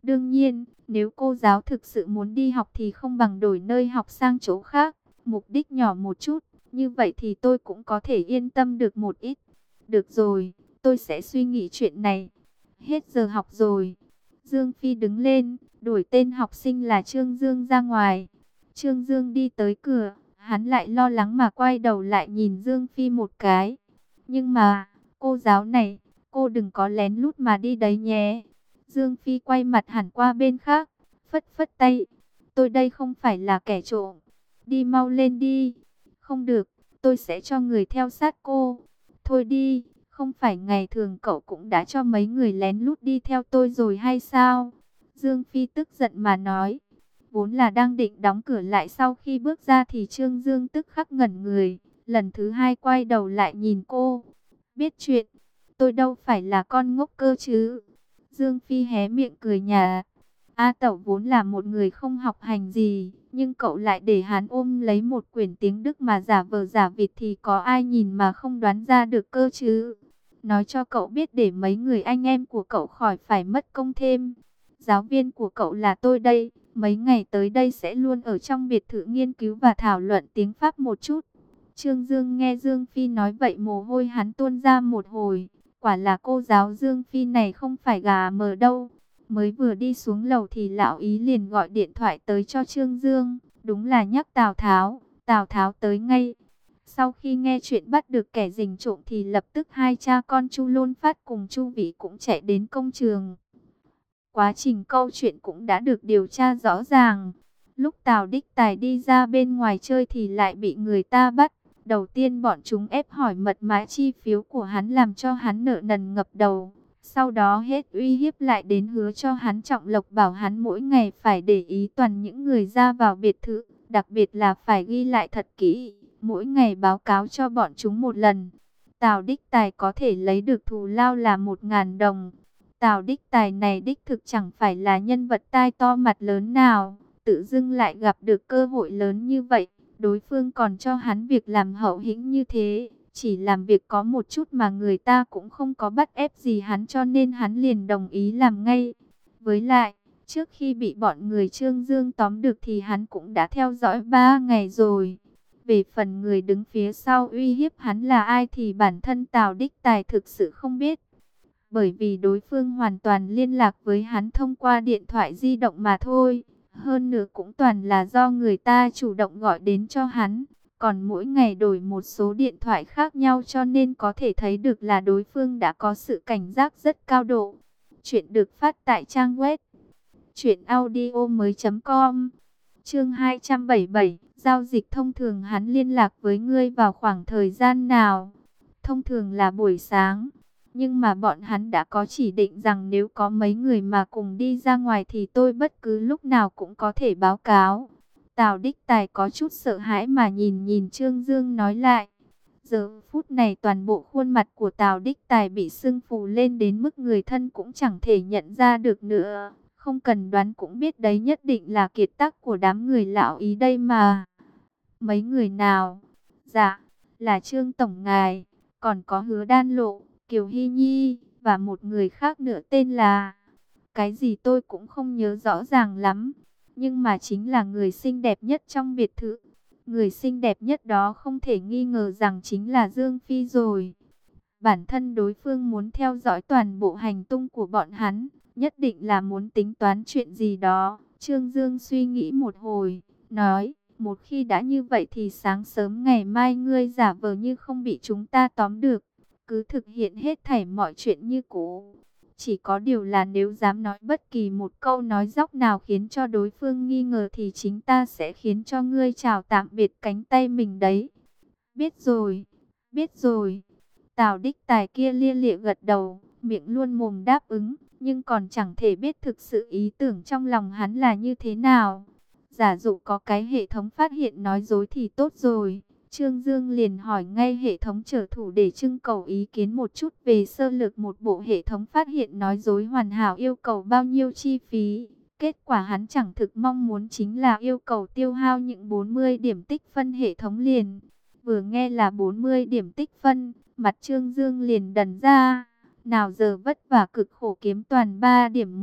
Đương nhiên, nếu cô giáo thực sự muốn đi học thì không bằng đổi nơi học sang chỗ khác, mục đích nhỏ một chút, như vậy thì tôi cũng có thể yên tâm được một ít. Được rồi, tôi sẽ suy nghĩ chuyện này. Hết giờ học rồi. Dương Phi đứng lên, đổi tên học sinh là Trương Dương ra ngoài. Trương Dương đi tới cửa, hắn lại lo lắng mà quay đầu lại nhìn Dương Phi một cái. Nhưng mà, cô giáo này, cô đừng có lén lút mà đi đấy nhé. Dương Phi quay mặt hẳn qua bên khác, phất phất tay. Tôi đây không phải là kẻ trộm. Đi mau lên đi. Không được, tôi sẽ cho người theo sát cô. Thôi đi, không phải ngày thường cậu cũng đã cho mấy người lén lút đi theo tôi rồi hay sao? Dương Phi tức giận mà nói. Vốn là đang định đóng cửa lại, sau khi bước ra thì Trương Dương tức khắc ngẩn người. Lần thứ hai quay đầu lại nhìn cô. Biết chuyện, tôi đâu phải là con ngốc cơ chứ. Dương Phi hé miệng cười nhạt. A Tẩu vốn là một người không học hành gì, nhưng cậu lại để hắn ôm lấy một quyển tiếng Đức mà giả vờ giả vịt thì có ai nhìn mà không đoán ra được cơ chứ. Nói cho cậu biết để mấy người anh em của cậu khỏi phải mất công thêm. Giáo viên của cậu là tôi đây, mấy ngày tới đây sẽ luôn ở trong biệt thự nghiên cứu và thảo luận tiếng Pháp một chút. Trương Dương nghe Dương Phi nói vậy mồ hôi hắn tuôn ra một hồi. Quả là cô giáo Dương Phi này không phải gà mờ đâu. Mới vừa đi xuống lầu thì lão ý liền gọi điện thoại tới cho Trương Dương. Đúng là nhắc Tào Tháo. Tào Tháo tới ngay. Sau khi nghe chuyện bắt được kẻ rình trộm thì lập tức hai cha con Chu Lôn Phát cùng Chu Vĩ cũng chạy đến công trường. Quá trình câu chuyện cũng đã được điều tra rõ ràng. Lúc Tào Đích Tài đi ra bên ngoài chơi thì lại bị người ta bắt. Đầu tiên bọn chúng ép hỏi mật mã chi phiếu của hắn làm cho hắn nợ nần ngập đầu. Sau đó hết uy hiếp lại đến hứa cho hắn trọng lộc, bảo hắn mỗi ngày phải để ý toàn những người ra vào biệt thự. Đặc biệt là phải ghi lại thật kỹ, mỗi ngày báo cáo cho bọn chúng một lần. Tào Đích Tài có thể lấy được thù lao là 1.000 đồng. Tào Đích Tài này đích thực chẳng phải là nhân vật tai to mặt lớn nào, tự dưng lại gặp được cơ hội lớn như vậy. Đối phương còn cho hắn việc làm hậu hĩnh như thế, chỉ làm việc có một chút mà người ta cũng không có bắt ép gì hắn, cho nên hắn liền đồng ý làm ngay. Với lại, trước khi bị bọn người Trương Dương tóm được thì hắn cũng đã theo dõi 3 ngày rồi. Về phần người đứng phía sau uy hiếp hắn là ai thì bản thân Tào Đích Tài thực sự không biết. Bởi vì đối phương hoàn toàn liên lạc với hắn thông qua điện thoại di động mà thôi. Hơn nữa cũng toàn là do người ta chủ động gọi đến cho hắn. Còn mỗi ngày đổi một số điện thoại khác nhau, cho nên có thể thấy được là đối phương đã có sự cảnh giác rất cao độ. Chuyện được phát tại trang web truyệnaudiomoi.com. Chương 277, giao dịch thông thường. Hắn liên lạc với ngươi vào khoảng thời gian nào? Thông thường là buổi sáng. Nhưng mà bọn hắn đã có chỉ định rằng nếu có mấy người mà cùng đi ra ngoài thì tôi bất cứ lúc nào cũng có thể báo cáo. Tào Đích Tài có chút sợ hãi mà nhìn Trương Dương nói lại. Giờ phút này toàn bộ khuôn mặt của Tào Đích Tài bị sưng phù lên đến mức người thân cũng chẳng thể nhận ra được nữa. Không cần đoán cũng biết đấy nhất định là kiệt tác của đám người lão Ý đây mà. Mấy người nào? Dạ, là Trương Tổng ngài, còn có Hứa Đan Lộ, Kiều Hy Nhi, và một người khác nữa tên là... Cái gì tôi cũng không nhớ rõ ràng lắm, nhưng mà chính là người xinh đẹp nhất trong biệt thự. Người xinh đẹp nhất đó không thể nghi ngờ rằng chính là Dương Phi rồi. Bản thân đối phương muốn theo dõi toàn bộ hành tung của bọn hắn, nhất định là muốn tính toán chuyện gì đó. Trương Dương suy nghĩ một hồi, nói, một khi đã như vậy thì sáng sớm ngày mai ngươi giả vờ như không bị chúng ta tóm được, cứ thực hiện hết thảy mọi chuyện như cũ. Chỉ có điều là nếu dám nói bất kỳ một câu nói dóc nào khiến cho đối phương nghi ngờ thì chính ta sẽ khiến cho ngươi chào tạm biệt cánh tay mình đấy. Biết rồi, biết rồi. Tào Đích Tài kia lia lịa gật đầu, miệng luôn mồm đáp ứng, nhưng còn chẳng thể biết thực sự ý tưởng trong lòng hắn là như thế nào. Giả dụ có cái hệ thống phát hiện nói dối thì tốt rồi. Trương Dương liền hỏi ngay hệ thống trở thủ để trưng cầu ý kiến một chút về sơ lược một bộ hệ thống phát hiện nói dối hoàn hảo yêu cầu bao nhiêu chi phí. Kết quả hắn chẳng thực mong muốn chính là yêu cầu tiêu hao những 40 điểm tích phân hệ thống liền. Vừa nghe là 40 điểm tích phân, mặt Trương Dương liền đần ra. Nào giờ vất vả cực khổ kiếm toàn 3 điểm một,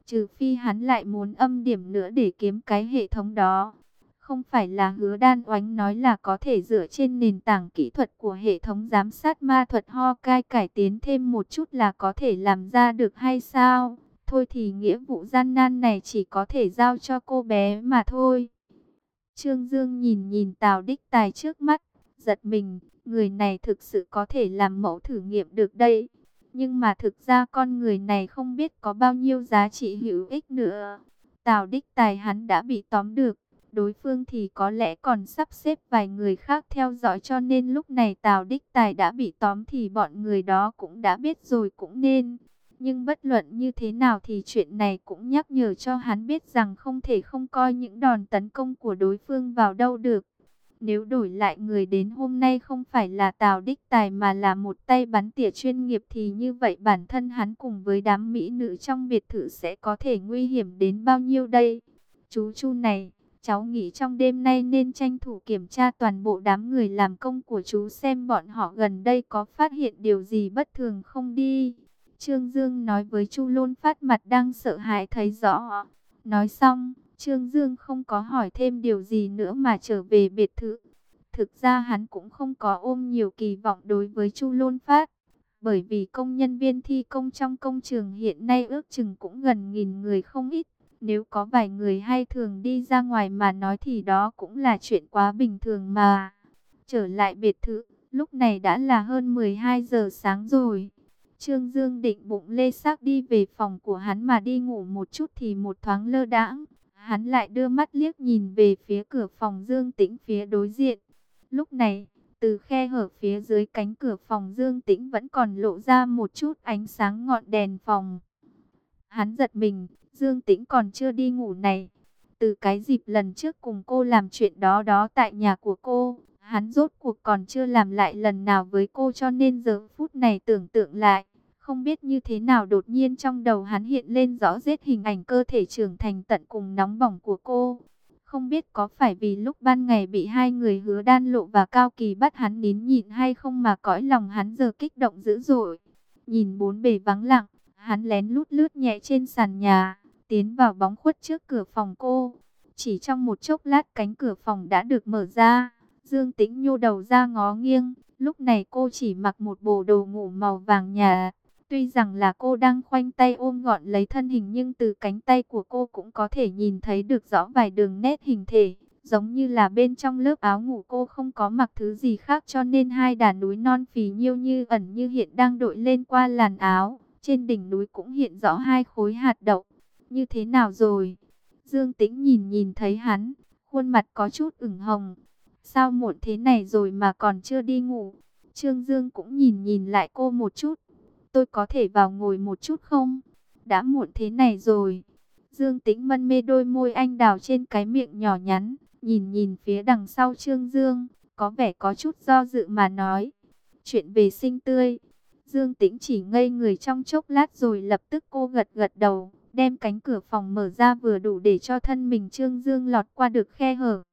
Trừ phi hắn lại muốn âm điểm nữa để kiếm cái hệ thống đó. Không phải là Hứa Đan Oánh nói là có thể dựa trên nền tảng kỹ thuật của hệ thống giám sát ma thuật Hawkeye cải tiến thêm một chút là có thể làm ra được hay sao? Thôi thì nghĩa vụ gian nan này chỉ có thể giao cho cô bé mà thôi. Trương Dương nhìn nhìn Tào Đích Tài trước mắt, giật mình, người này thực sự có thể làm mẫu thử nghiệm được đây. Nhưng mà thực ra con người này không biết có bao nhiêu giá trị hữu ích nữa. Tào Đích Tài hắn đã bị tóm được, đối phương thì có lẽ còn sắp xếp vài người khác theo dõi, cho nên lúc này Tào Đích Tài đã bị tóm thì bọn người đó cũng đã biết rồi cũng nên. Nhưng bất luận như thế nào thì chuyện này cũng nhắc nhở cho hắn biết rằng không thể không coi những đòn tấn công của đối phương vào đâu được. Nếu đổi lại người đến hôm nay không phải là Tào Đích Tài mà là một tay bắn tỉa chuyên nghiệp thì như vậy bản thân hắn cùng với đám mỹ nữ trong biệt thự sẽ có thể nguy hiểm đến bao nhiêu đây. Chú Chu này, cháu nghĩ trong đêm nay nên tranh thủ kiểm tra toàn bộ đám người làm công của chú xem bọn họ gần đây có phát hiện điều gì bất thường không đi. Trương Dương nói với Chu Lôn Phát mặt đang sợ hãi thấy rõ. Nói xong, Trương Dương không có hỏi thêm điều gì nữa mà trở về biệt thự. Thực ra hắn cũng không có ôm nhiều kỳ vọng đối với Chu Lôn Phát. Bởi vì công nhân viên thi công trong công trường hiện nay ước chừng cũng gần 1000 người không ít. Nếu có vài người hay thường đi ra ngoài mà nói thì đó cũng là chuyện quá bình thường mà. Trở lại biệt thự, lúc này đã là hơn 12 giờ sáng rồi. Trương Dương định bụng lê xác đi về phòng của hắn mà đi ngủ một chút thì một thoáng lơ đãng. Hắn lại đưa mắt liếc nhìn về phía cửa phòng Dương Tĩnh phía đối diện. Lúc này, từ khe hở phía dưới cánh cửa phòng Dương Tĩnh vẫn còn lộ ra một chút ánh sáng ngọn đèn phòng. Hắn giật mình, Dương Tĩnh còn chưa đi ngủ này. Từ cái dịp lần trước cùng cô làm chuyện đó tại nhà của cô, hắn rốt cuộc còn chưa làm lại lần nào với cô, cho nên giờ phút này tưởng tượng lại. Không biết như thế nào đột nhiên trong đầu hắn hiện lên rõ rệt hình ảnh cơ thể trưởng thành tận cùng nóng bỏng của cô. Không biết có phải vì lúc ban ngày bị hai người Hứa Đan Lộ và Cao Kỳ bắt hắn nín nhịn hay không mà cõi lòng hắn giờ kích động dữ dội. Nhìn bốn bề vắng lặng, hắn lén lút lướt nhẹ trên sàn nhà, tiến vào bóng khuất trước cửa phòng cô. Chỉ trong một chốc lát cánh cửa phòng đã được mở ra. Dương Tĩnh nhô đầu ra ngó nghiêng, lúc này cô chỉ mặc một bộ đồ ngủ màu vàng nhạt. Tuy rằng là cô đang khoanh tay ôm gọn lấy thân hình nhưng từ cánh tay của cô cũng có thể nhìn thấy được rõ vài đường nét hình thể. Giống như là bên trong lớp áo ngủ cô không có mặc thứ gì khác, cho nên hai đàn núi non phì nhiêu như ẩn như hiện đang đội lên qua làn áo. Trên đỉnh núi cũng hiện rõ hai khối hạt đậu. Như thế nào rồi? Dương Tĩnh nhìn thấy hắn, khuôn mặt có chút ửng hồng. Sao muộn thế này rồi mà còn chưa đi ngủ? Trương Dương cũng nhìn lại cô một chút. Tôi có thể vào ngồi một chút không? Đã muộn thế này rồi. Dương Tĩnh mân mê đôi môi anh đào trên cái miệng nhỏ nhắn, nhìn phía đằng sau Trương Dương, có vẻ có chút do dự mà nói. Chuyện về Sinh Tươi. Dương Tĩnh chỉ ngây người trong chốc lát rồi lập tức cô gật gật đầu, đem cánh cửa phòng mở ra vừa đủ để cho thân mình Trương Dương lọt qua được khe hở.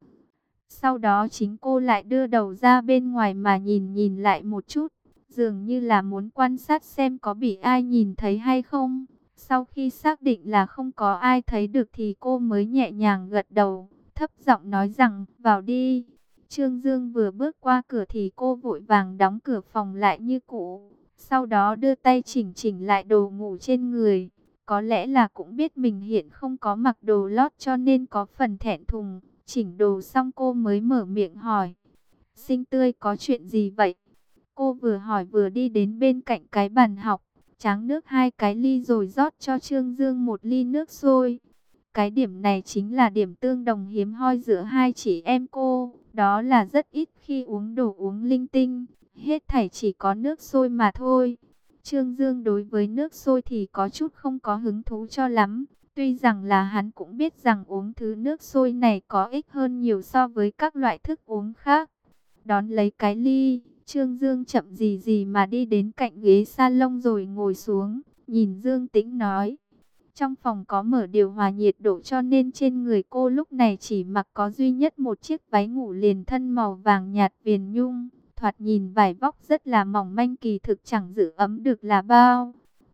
Sau đó chính cô lại đưa đầu ra bên ngoài mà nhìn lại một chút, dường như là muốn quan sát xem có bị ai nhìn thấy hay không. Sau khi xác định là không có ai thấy được thì cô mới nhẹ nhàng gật đầu, thấp giọng nói rằng vào đi. Trương Dương vừa bước qua cửa thì cô vội vàng đóng cửa phòng lại như cũ. Sau đó đưa tay chỉnh lại đồ ngủ trên người. Có lẽ là cũng biết mình hiện không có mặc đồ lót cho nên có phần thẹn thùng. Chỉnh đồ xong cô mới mở miệng hỏi. Sinh Tươi có chuyện gì vậy? Cô vừa hỏi vừa đi đến bên cạnh cái bàn học, tráng nước 2 cái ly rồi rót cho Trương Dương một ly nước sôi. Cái điểm này chính là điểm tương đồng hiếm hoi giữa hai chị em cô. Đó là rất ít khi uống đồ uống linh tinh, hết thảy chỉ có nước sôi mà thôi. Trương Dương đối với nước sôi thì có chút không có hứng thú cho lắm. Tuy rằng là hắn cũng biết rằng uống thứ nước sôi này có ích hơn nhiều so với các loại thức uống khác. Đón lấy cái ly, Trương Dương chậm gì mà đi đến cạnh ghế salon rồi ngồi xuống, nhìn Dương Tĩnh nói. Trong phòng có mở điều hòa nhiệt độ cho nên trên người cô lúc này chỉ mặc có duy nhất một chiếc váy ngủ liền thân màu vàng nhạt viền nhung. Thoạt nhìn vải vóc rất là mỏng manh, kỳ thực chẳng giữ ấm được là bao.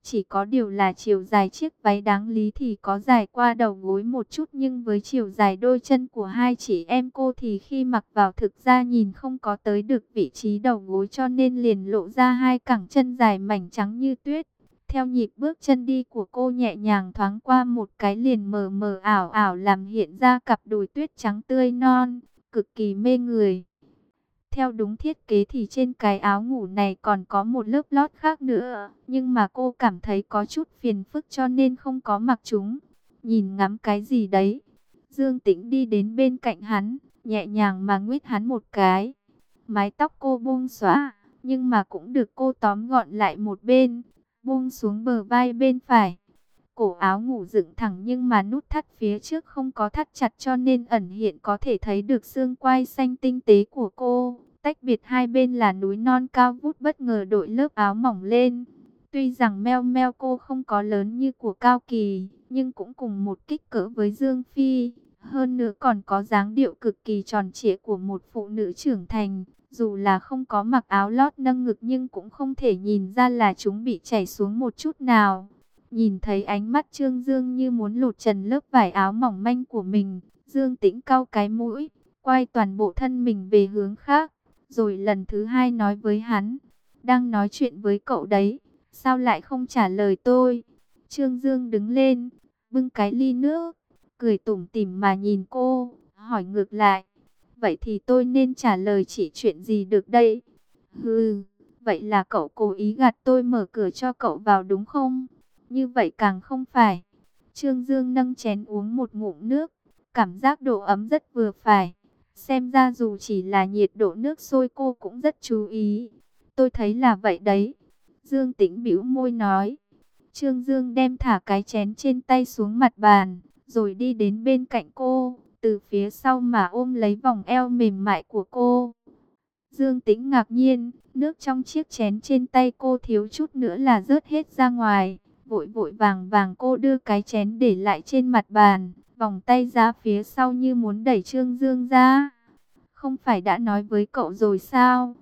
Chỉ có điều là chiều dài chiếc váy đáng lý thì có dài qua đầu gối một chút, nhưng với chiều dài đôi chân của hai chị em cô thì khi mặc vào thực ra nhìn không có tới được vị trí đầu gối, cho nên liền lộ ra hai cẳng chân dài mảnh trắng như tuyết. Theo nhịp bước chân đi của cô nhẹ nhàng thoáng qua một cái liền mờ mờ ảo ảo làm hiện ra cặp đùi tuyết trắng tươi non, cực kỳ mê người. Theo đúng thiết kế thì trên cái áo ngủ này còn có một lớp lót khác nữa, nhưng mà cô cảm thấy có chút phiền phức cho nên không có mặc chúng. Nhìn ngắm cái gì đấy? Dương Tĩnh đi đến bên cạnh hắn, nhẹ nhàng mà nguyết hắn một cái. Mái tóc cô buông xõa, nhưng mà cũng được cô tóm gọn lại một bên, buông xuống bờ vai bên phải. Cổ áo ngủ dựng thẳng nhưng mà nút thắt phía trước không có thắt chặt cho nên ẩn hiện có thể thấy được xương quai xanh tinh tế của cô. Tách biệt hai bên là núi non cao vút bất ngờ đội lớp áo mỏng lên. Tuy rằng meo meo cô không có lớn như của Cao Kỳ, nhưng cũng cùng một kích cỡ với Dương Phi. Hơn nữa còn có dáng điệu cực kỳ tròn trịa của một phụ nữ trưởng thành. Dù là không có mặc áo lót nâng ngực nhưng cũng không thể nhìn ra là chúng bị chảy xuống một chút nào. Nhìn thấy ánh mắt Trương Dương như muốn lột trần lớp vải áo mỏng manh của mình, Dương Tĩnh cau cái mũi, quay toàn bộ thân mình về hướng khác, rồi lần thứ hai nói với hắn, đang nói chuyện với cậu đấy, sao lại không trả lời tôi? Trương Dương đứng lên, bưng cái ly nước, cười tủm tỉm mà nhìn cô, hỏi ngược lại, vậy thì tôi nên trả lời chỉ chuyện gì được đây? Hừ, vậy là cậu cố ý gạt tôi mở cửa cho cậu vào đúng không? Như vậy càng không phải. Trương Dương nâng chén uống một ngụm nước, cảm giác độ ấm rất vừa phải. Xem ra dù chỉ là nhiệt độ nước sôi cô cũng rất chú ý. Tôi thấy là vậy đấy. Dương Tĩnh bĩu môi nói. Trương Dương đem thả cái chén trên tay xuống mặt bàn, rồi đi đến bên cạnh cô, từ phía sau mà ôm lấy vòng eo mềm mại của cô. Dương Tĩnh ngạc nhiên, nước trong chiếc chén trên tay cô thiếu chút nữa là rớt hết ra ngoài. Vội vội vàng vàng cô đưa cái chén để lại trên mặt bàn, vòng tay ra phía sau như muốn đẩy Trương Dương ra. Không phải đã nói với cậu rồi sao,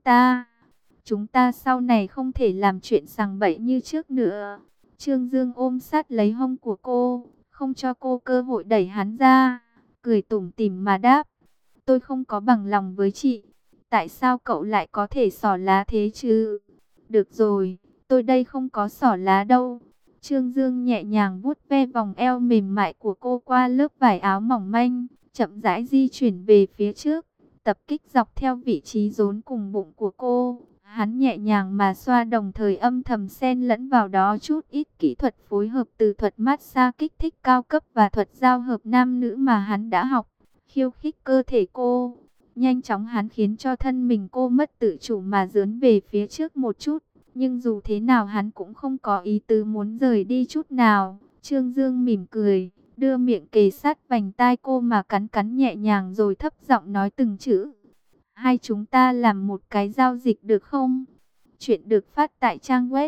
chúng ta sau này không thể làm chuyện sằng bậy như trước nữa. Trương Dương ôm sát lấy hông của cô, không cho cô cơ hội đẩy hắn ra, cười tủm tỉm mà đáp, tôi không có bằng lòng với chị. Tại sao cậu lại có thể xỏ lá thế chứ? Được rồi, tôi đây không có xỏ lá đâu. Trương Dương nhẹ nhàng vuốt ve vòng eo mềm mại của cô qua lớp vải áo mỏng manh, chậm rãi di chuyển về phía trước, tập kích dọc theo vị trí rốn cùng bụng của cô. Hắn nhẹ nhàng mà xoa, đồng thời âm thầm xen lẫn vào đó chút ít kỹ thuật phối hợp từ thuật massage kích thích cao cấp và thuật giao hợp nam nữ mà hắn đã học, khiêu khích cơ thể cô. Nhanh chóng hắn khiến cho thân mình cô mất tự chủ mà dướn về phía trước một chút. Nhưng dù thế nào hắn cũng không có ý tứ muốn rời đi chút nào. Trương Dương mỉm cười, đưa miệng kề sát vành tai cô mà cắn cắn nhẹ nhàng rồi thấp giọng nói từng chữ. Hai chúng ta làm một cái giao dịch được không? Chuyện được phát tại trang web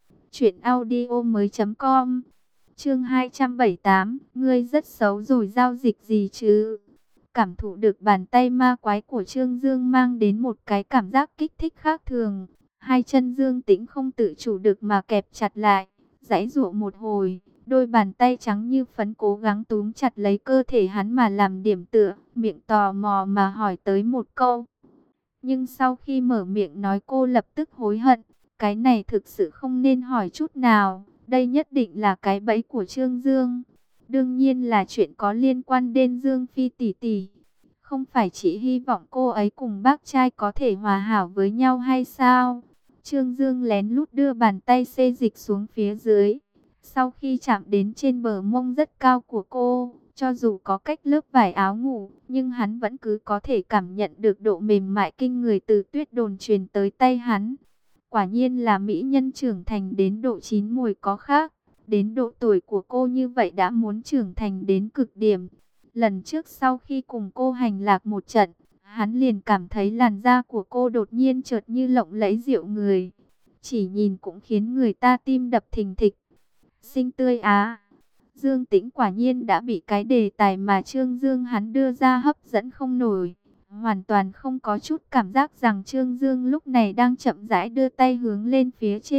truyệnaudiomoi.com. Chương 278, ngươi rất xấu rồi, giao dịch gì chứ? Cảm thụ được bàn tay ma quái của Trương Dương mang đến một cái cảm giác kích thích khác thường. Hai chân Dương Tĩnh không tự chủ được mà kẹp chặt lại, giãy giụa một hồi, đôi bàn tay trắng như phấn cố gắng túm chặt lấy cơ thể hắn mà làm điểm tựa, miệng tò mò mà hỏi tới một câu. Nhưng sau khi mở miệng nói cô lập tức hối hận, cái này thực sự không nên hỏi chút nào, đây nhất định là cái bẫy của Trương Dương. Đương nhiên là chuyện có liên quan đến Dương Phi tỷ tỷ. Không phải chỉ hy vọng cô ấy cùng bác trai có thể hòa hảo với nhau hay sao? Trương Dương lén lút đưa bàn tay xê dịch xuống phía dưới. Sau khi chạm đến trên bờ mông rất cao của cô, cho dù có cách lớp vải áo ngủ, nhưng hắn vẫn cứ có thể cảm nhận được độ mềm mại kinh người từ tuyết đồn truyền tới tay hắn. Quả nhiên là mỹ nhân trưởng thành đến độ chín muồi có khác. Đến độ tuổi của cô như vậy đã muốn trưởng thành đến cực điểm. Lần trước sau khi cùng cô hành lạc một trận, hắn liền cảm thấy làn da của cô đột nhiên chợt như lộng lẫy dịu người. Chỉ nhìn cũng khiến người ta tim đập thình thịch. Xinh tươi á. Dương Tĩnh quả nhiên đã bị cái đề tài mà Trương Dương hắn đưa ra hấp dẫn không nổi. Hoàn toàn không có chút cảm giác rằng Trương Dương lúc này đang chậm rãi đưa tay hướng lên phía trên,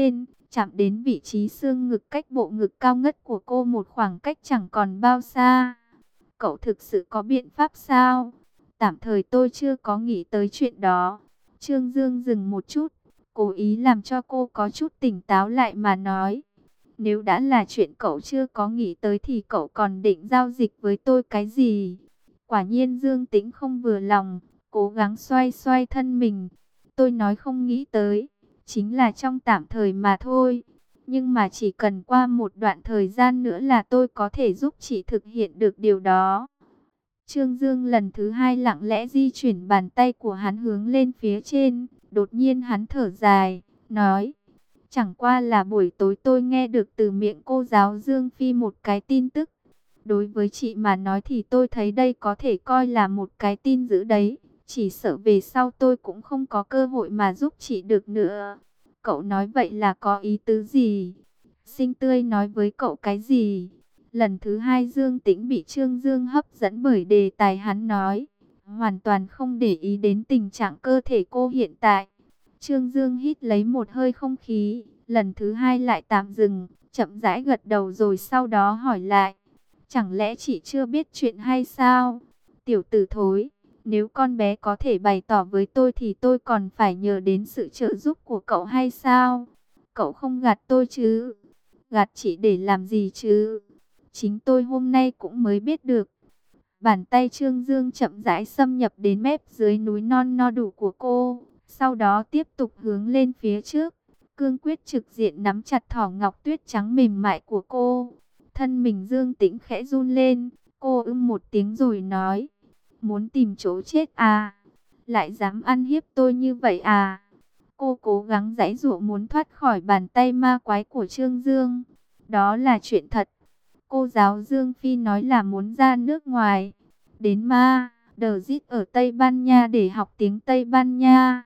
chạm đến vị trí xương ngực cách bộ ngực cao ngất của cô một khoảng cách chẳng còn bao xa. Cậu thực sự có biện pháp sao? Tạm thời tôi chưa có nghĩ tới chuyện đó. Trương Dương dừng một chút, cố ý làm cho cô có chút tỉnh táo lại mà nói. Nếu đã là chuyện cậu chưa có nghĩ tới thì cậu còn định giao dịch với tôi cái gì? Quả nhiên Dương Tĩnh không vừa lòng, cố gắng xoay xoay thân mình. Tôi nói không nghĩ tới, chính là trong tạm thời mà thôi. Nhưng mà chỉ cần qua một đoạn thời gian nữa là tôi có thể giúp chị thực hiện được điều đó. Trương Dương lần thứ hai lặng lẽ di chuyển bàn tay của hắn hướng lên phía trên. Đột nhiên hắn thở dài, nói. Chẳng qua là buổi tối tôi nghe được từ miệng cô giáo Dương Phi một cái tin tức. Đối với chị mà nói thì tôi thấy đây có thể coi là một cái tin dữ đấy. Chỉ sợ về sau tôi cũng không có cơ hội mà giúp chị được nữa. Cậu nói vậy là có ý tứ gì? Sinh Tươi nói với cậu cái gì? Lần thứ hai Dương Tĩnh bị Trương Dương hấp dẫn bởi đề tài hắn nói. Hoàn toàn không để ý đến tình trạng cơ thể cô hiện tại. Trương Dương hít lấy một hơi không khí. Lần thứ hai lại tạm dừng, chậm rãi gật đầu rồi sau đó hỏi lại. Chẳng lẽ chị chưa biết chuyện hay sao? Tiểu tử thối, nếu con bé có thể bày tỏ với tôi thì tôi còn phải nhờ đến sự trợ giúp của cậu hay sao? Cậu không gạt tôi chứ? Gạt chị để làm gì chứ? Chính tôi hôm nay cũng mới biết được. Bàn tay Trương Dương chậm rãi xâm nhập đến mép dưới núi non no đủ của cô. Sau đó tiếp tục hướng lên phía trước. Cương quyết trực diện nắm chặt thỏ ngọc tuyết trắng mềm mại của cô. Thân mình Dương Tĩnh khẽ run lên. Cô một tiếng rồi nói. Muốn tìm chỗ chết à? Lại dám ăn hiếp tôi như vậy à? Cô cố gắng giãy giụa muốn thoát khỏi bàn tay ma quái của Trương Dương. Đó là chuyện thật. Cô giáo Dương Phi nói là muốn ra nước ngoài. Đến Madrid ở Tây Ban Nha để học tiếng Tây Ban Nha.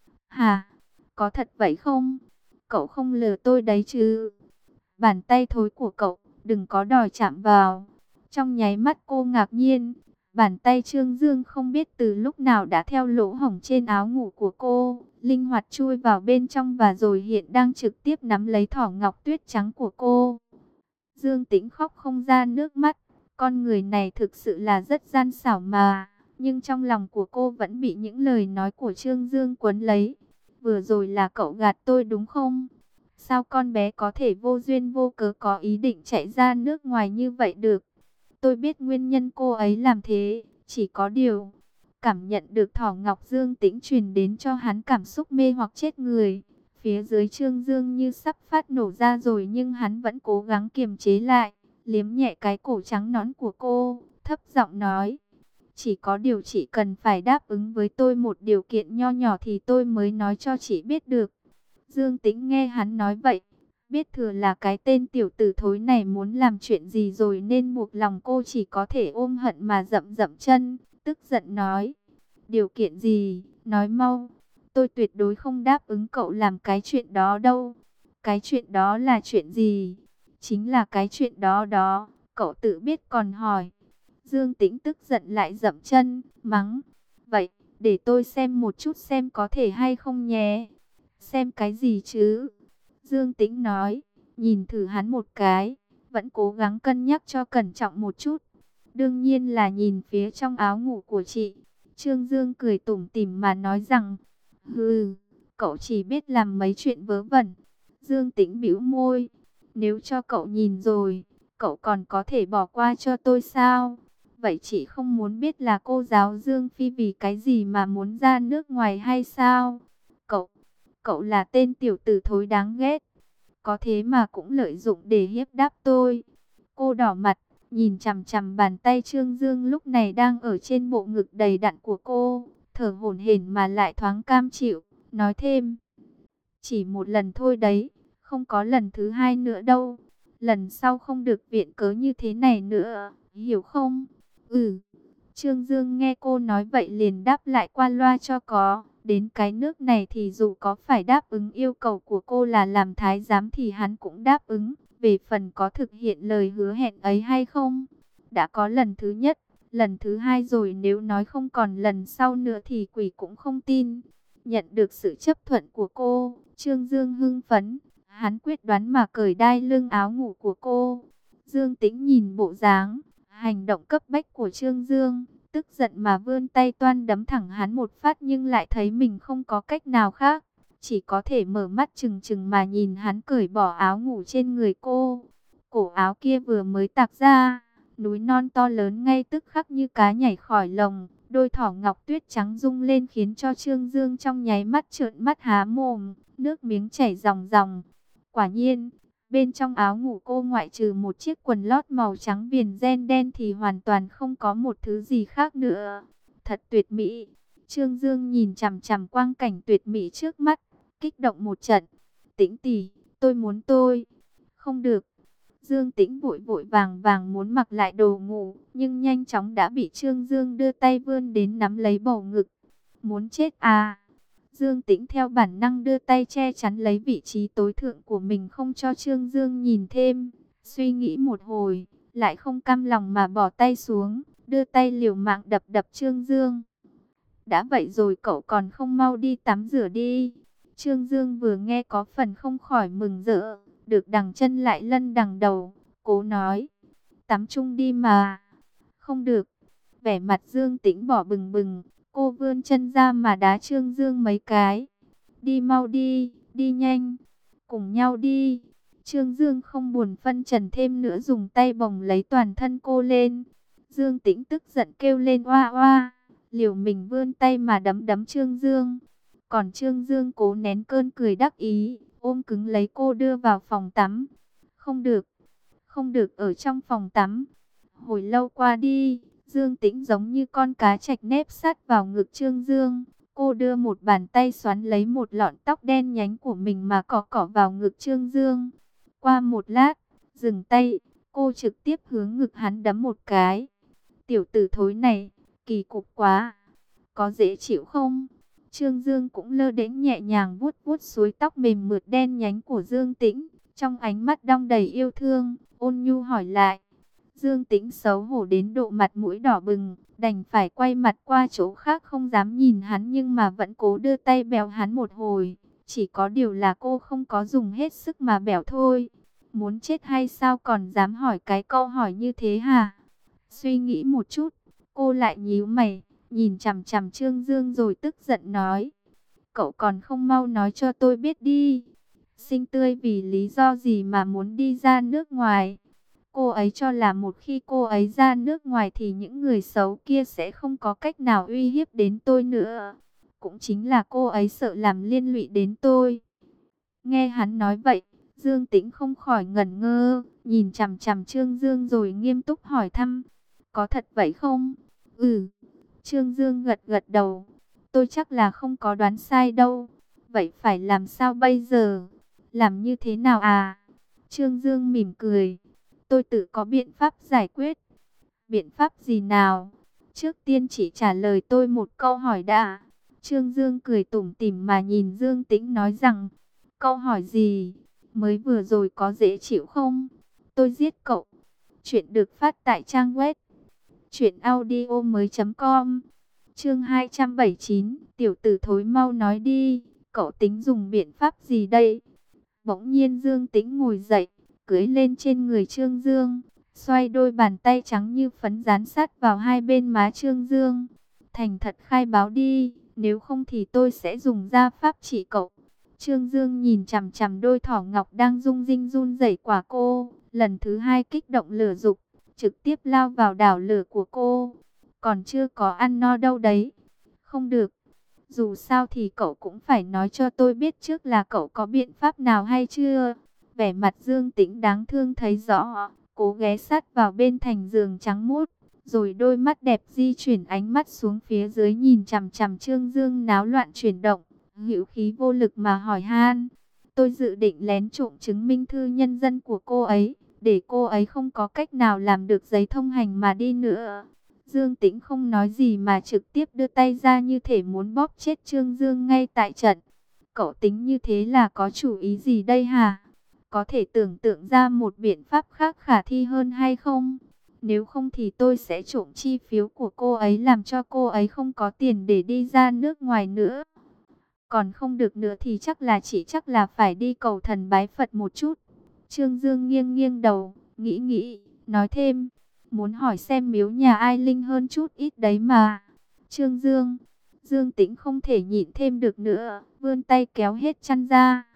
Hả? Có thật vậy không? Cậu không lừa tôi đấy chứ? Bàn tay thối của cậu, đừng có đòi chạm vào. Trong nháy mắt cô ngạc nhiên. Bàn tay Trương Dương không biết từ lúc nào đã theo lỗ hổng trên áo ngủ của cô. Linh hoạt chui vào bên trong và rồi hiện đang trực tiếp nắm lấy thỏ ngọc tuyết trắng của cô. Dương Tĩnh khóc không ra nước mắt. Con người này thực sự là rất gian xảo mà. Nhưng trong lòng của cô vẫn bị những lời nói của Trương Dương quấn lấy. Vừa rồi là cậu gạt tôi đúng không? Sao con bé có thể vô duyên vô cớ có ý định chạy ra nước ngoài như vậy được? Tôi biết nguyên nhân cô ấy làm thế. Chỉ có điều, cảm nhận được thỏ ngọc Dương Tĩnh truyền đến cho hắn cảm xúc mê hoặc chết người. Phía dưới Trương Dương như sắp phát nổ ra rồi nhưng hắn vẫn cố gắng kiềm chế lại, liếm nhẹ cái cổ trắng nõn của cô, thấp giọng nói. Chỉ có điều chị cần phải đáp ứng với tôi một điều kiện nho nhỏ thì tôi mới nói cho chị biết được. Dương Tĩnh nghe hắn nói vậy, biết thừa là cái tên tiểu tử thối này muốn làm chuyện gì rồi nên buộc lòng cô chỉ có thể ôm hận mà dậm dậm chân, tức giận nói. Điều kiện gì? Nói mau. Tôi tuyệt đối không đáp ứng cậu làm cái chuyện đó đâu. Cái chuyện đó là chuyện gì? Chính là cái chuyện đó đó. Cậu tự biết còn hỏi. Dương Tĩnh tức giận lại dậm chân, mắng. Vậy, để tôi xem một chút xem có thể hay không nhé. Xem cái gì chứ? Dương Tĩnh nói, nhìn thử hắn một cái. Vẫn cố gắng cân nhắc cho cẩn trọng một chút. Đương nhiên là nhìn phía trong áo ngủ của chị. Trương Dương cười tủm tỉm mà nói rằng, hừ, cậu chỉ biết làm mấy chuyện vớ vẩn. Dương Tĩnh bĩu môi, nếu cho cậu nhìn rồi, cậu còn có thể bỏ qua cho tôi sao? Vậy chị không muốn biết là cô giáo Dương Phi vì cái gì mà muốn ra nước ngoài hay sao? Cậu là tên tiểu tử thối đáng ghét. Có thế mà cũng lợi dụng để hiếp đáp tôi. Cô đỏ mặt, nhìn chằm chằm bàn tay Trương Dương lúc này đang ở trên bộ ngực đầy đặn của cô, thở hổn hển mà lại thoáng cam chịu, nói thêm. Chỉ một lần thôi đấy, không có lần thứ hai nữa đâu. Lần sau không được viện cớ như thế này nữa, hiểu không? Ừ. Trương Dương nghe cô nói vậy liền đáp lại qua loa cho có. Đến cái nước này thì dù có phải đáp ứng yêu cầu của cô là làm thái giám thì hắn cũng đáp ứng. Về phần có thực hiện lời hứa hẹn ấy hay không? Đã có lần thứ nhất, lần thứ hai rồi, nếu nói không còn lần sau nữa thì quỷ cũng không tin. Nhận được sự chấp thuận của cô, Trương Dương hưng phấn. Hắn quyết đoán mà cởi đai lưng áo ngủ của cô. Dương Tĩnh nhìn bộ dáng, hành động cấp bách của Trương Dương, tức giận mà vươn tay toan đấm thẳng hắn một phát, nhưng lại thấy mình không có cách nào khác, chỉ có thể mở mắt trừng trừng mà nhìn hắn cởi bỏ áo ngủ trên người cô. Cổ áo kia vừa mới tạc ra, núi non to lớn ngay tức khắc như cá nhảy khỏi lồng, đôi thỏ ngọc tuyết trắng rung lên khiến cho Trương Dương trong nháy mắt trợn mắt há mồm, nước miếng chảy ròng ròng. Quả nhiên, bên trong áo ngủ cô ngoại trừ một chiếc quần lót màu trắng viền ren đen thì hoàn toàn không có một thứ gì khác nữa. Thật tuyệt mỹ. Trương Dương nhìn chằm chằm quang cảnh tuyệt mỹ trước mắt, kích động một trận. Tĩnh tỷ, tôi muốn tôi. Không được. Dương Tĩnh vội vội vàng vàng muốn mặc lại đồ ngủ, nhưng nhanh chóng đã bị Trương Dương đưa tay vươn đến nắm lấy bầu ngực. Muốn chết à? Dương Tĩnh theo bản năng đưa tay che chắn lấy vị trí tối thượng của mình không cho Trương Dương nhìn thêm. Suy nghĩ một hồi, lại không cam lòng mà bỏ tay xuống, đưa tay liều mạng đập đập Trương Dương. Đã vậy rồi cậu còn không mau đi tắm rửa đi. Trương Dương vừa nghe có phần không khỏi mừng rỡ, được đằng chân lại lân đằng đầu, cố nói, tắm chung đi mà. Không được. Vẻ mặt Dương Tĩnh bỏ bừng bừng, cô vươn chân ra mà đá Trương Dương mấy cái. Đi mau đi, đi nhanh, cùng nhau đi. Trương Dương không buồn phân trần thêm nữa, dùng tay bồng lấy toàn thân cô lên. Dương Tĩnh tức giận kêu lên oa oa, liều mình vươn tay mà đấm đấm Trương Dương. Còn Trương Dương cố nén cơn cười đắc ý, ôm cứng lấy cô đưa vào phòng tắm. Không được, không được ở trong phòng tắm. Hồi lâu qua đi, Dương Tĩnh giống như con cá trạch nép sát vào ngực Trương Dương. Cô đưa một bàn tay xoắn lấy một lọn tóc đen nhánh của mình mà cọ cọ vào ngực Trương Dương. Qua một lát, dừng tay, cô trực tiếp hướng ngực hắn đấm một cái. Tiểu tử thối này, kỳ cục quá. Có dễ chịu không? Trương Dương cũng lơ đễnh nhẹ nhàng vuốt vuốt suối tóc mềm mượt đen nhánh của Dương Tĩnh, trong ánh mắt đong đầy yêu thương, ôn nhu hỏi lại. Dương Tĩnh xấu hổ đến độ mặt mũi đỏ bừng, đành phải quay mặt qua chỗ khác không dám nhìn hắn, nhưng mà vẫn cố đưa tay bẹo hắn một hồi. Chỉ có điều là cô không có dùng hết sức mà bẹo thôi. Muốn chết hay sao còn dám hỏi cái câu hỏi như thế hả? Suy nghĩ một chút, cô lại nhíu mày, nhìn chằm chằm Trương Dương rồi tức giận nói. Cậu còn không mau nói cho tôi biết đi. Xinh tươi vì lý do gì mà muốn đi ra nước ngoài? Cô ấy cho là một khi cô ấy ra nước ngoài thì những người xấu kia sẽ không có cách nào uy hiếp đến tôi nữa. Cũng chính là cô ấy sợ làm liên lụy đến tôi. Nghe hắn nói vậy, Dương Tĩnh không khỏi ngẩn ngơ, nhìn chằm chằm Trương Dương rồi nghiêm túc hỏi thăm. Có thật vậy không? Ừ. Trương Dương gật gật đầu. Tôi chắc là không có đoán sai đâu. Vậy phải làm sao bây giờ? Làm như thế nào à? Trương Dương mỉm cười. Tôi tự có biện pháp giải quyết. Biện pháp gì nào? Trước tiên chỉ trả lời tôi một câu hỏi đã. Trương Dương cười tủm tỉm mà nhìn Dương Tĩnh nói rằng. Câu hỏi gì? Mới vừa rồi có dễ chịu không? Tôi giết cậu. Chuyện được phát tại trang web truyệnaudiomoi.com. Chương 279, tiểu tử thối mau nói đi, cậu tính dùng biện pháp gì đây? Bỗng nhiên Dương Tĩnh ngồi dậy, cưỡi lên trên người Trương Dương, xoay đôi bàn tay trắng như phấn dán sát vào hai bên má Trương Dương. Thành thật khai báo đi, nếu không thì tôi sẽ dùng gia pháp trị cậu. Trương Dương nhìn chằm chằm đôi thỏ ngọc đang rung rinh run rẩy quả cô, lần thứ hai kích động lửa dục, trực tiếp lao vào đảo lửa của cô. Còn chưa có ăn no đâu đấy. Không được. Dù sao thì cậu cũng phải nói cho tôi biết trước là cậu có biện pháp nào hay chưa. Vẻ mặt Dương Tĩnh đáng thương thấy rõ. Cố ghé sát vào bên thành giường trắng muốt. Rồi đôi mắt đẹp di chuyển ánh mắt xuống phía dưới nhìn chằm chằm Trương Dương náo loạn chuyển động. Hữu khí vô lực mà hỏi han. Tôi dự định lén trộm chứng minh thư nhân dân của cô ấy, để cô ấy không có cách nào làm được giấy thông hành mà đi nữa. Dương Tĩnh không nói gì mà trực tiếp đưa tay ra như thể muốn bóp chết Trương Dương ngay tại trận. Cậu tính như thế là có chủ ý gì đây hả? Có thể tưởng tượng ra một biện pháp khác khả thi hơn hay không? Nếu không thì tôi sẽ trộm chi phiếu của cô ấy làm cho cô ấy không có tiền để đi ra nước ngoài nữa. Còn không được nữa thì chắc là phải đi cầu thần bái Phật một chút. Trương Dương nghiêng nghiêng đầu, nghĩ, nói thêm, muốn hỏi xem miếu nhà ai linh hơn chút ít đấy mà. Trương Dương, Dương Tĩnh không thể nhịn thêm được nữa, vươn tay kéo hết chăn ra.